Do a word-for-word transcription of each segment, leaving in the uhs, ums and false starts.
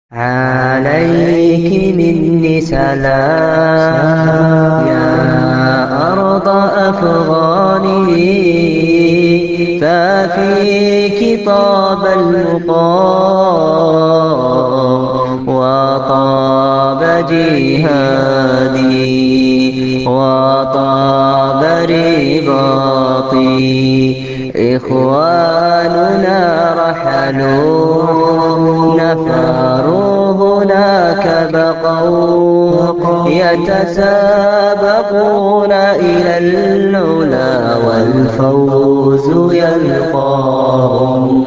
عليك مني سلام يا أرض أفغاني، ففيك طاب المقام وطاب جهادي وطاب رباطي. إخواننا رحلوا نفروا هناك بقوا، يتسابقون إلى العلا والفوز يلقاهم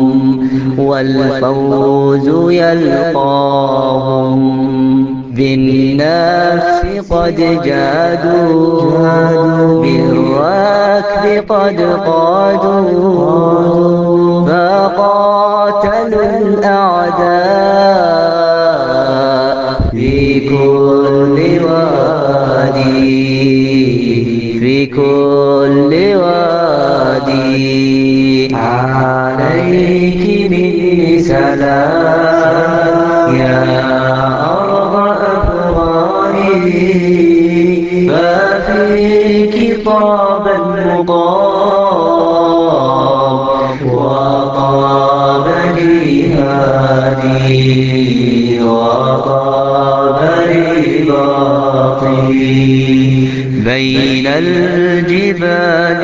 والفوز يلقاهم. بالنفس قد جادوا بالركب قد قادوا، فقاتلوا الأعداء في كل وادي في كل وادي. عليك مني سلام يا أرض أفغاني، ففيك طاب المقام وطاب جهادي وطاب رباطي. بين الجبال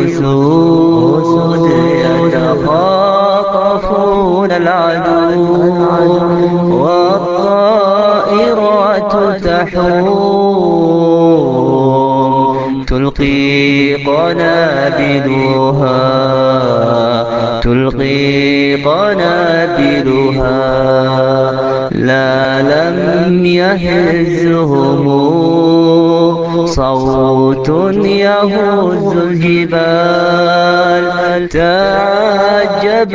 أسود يتخاطفون العدو، والطائرات تحوم تلقي قنابلها تلقي قنابلها. لا لم يهزهم صوت يهز الجبال، تعجب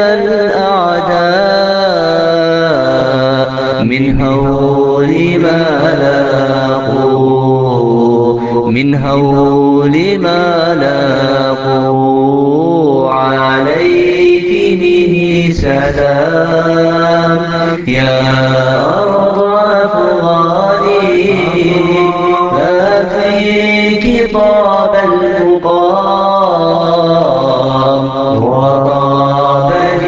الأعداء من هول ما لاقوا من هول ما لاقوا. عليك مني سلام يا أرض أفغاني، ففيك طاب المقام وطاب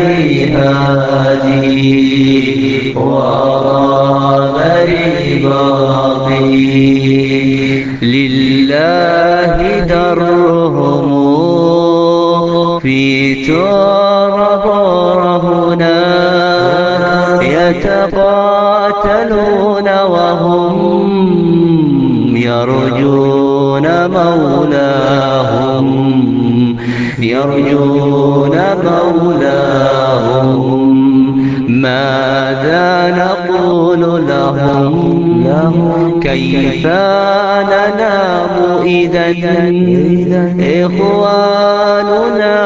جهادي وطاب رباطي. لله درهم في تراب رهنا، يتقاتلون وهم يرجون مولاهم يرجون مولاهم. ماذا نقول لهم كيف ننام إذا إخواننا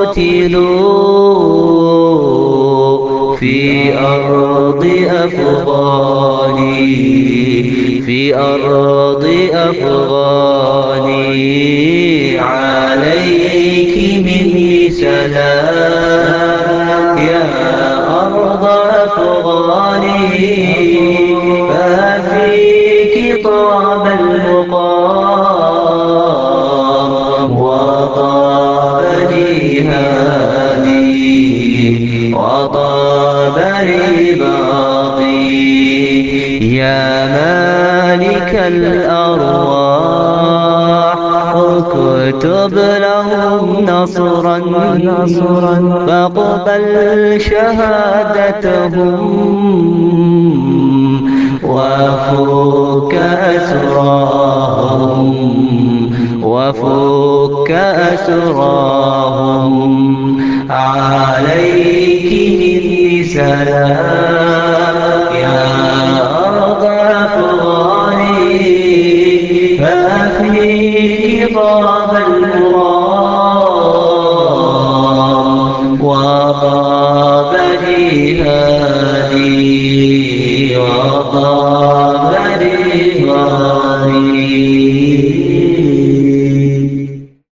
قتلوا في أرض أفغاني في أرض أفغاني. عليك مني سلام يا أرض أفغاني، ففيك طاب المقام وطاب جهادي وطاب رباطي. يا مالك الأرواح اكتب لهم نصرا فاقبل شهادتهم، وفك أسراهم وفك أسراهم. عليك مني سلام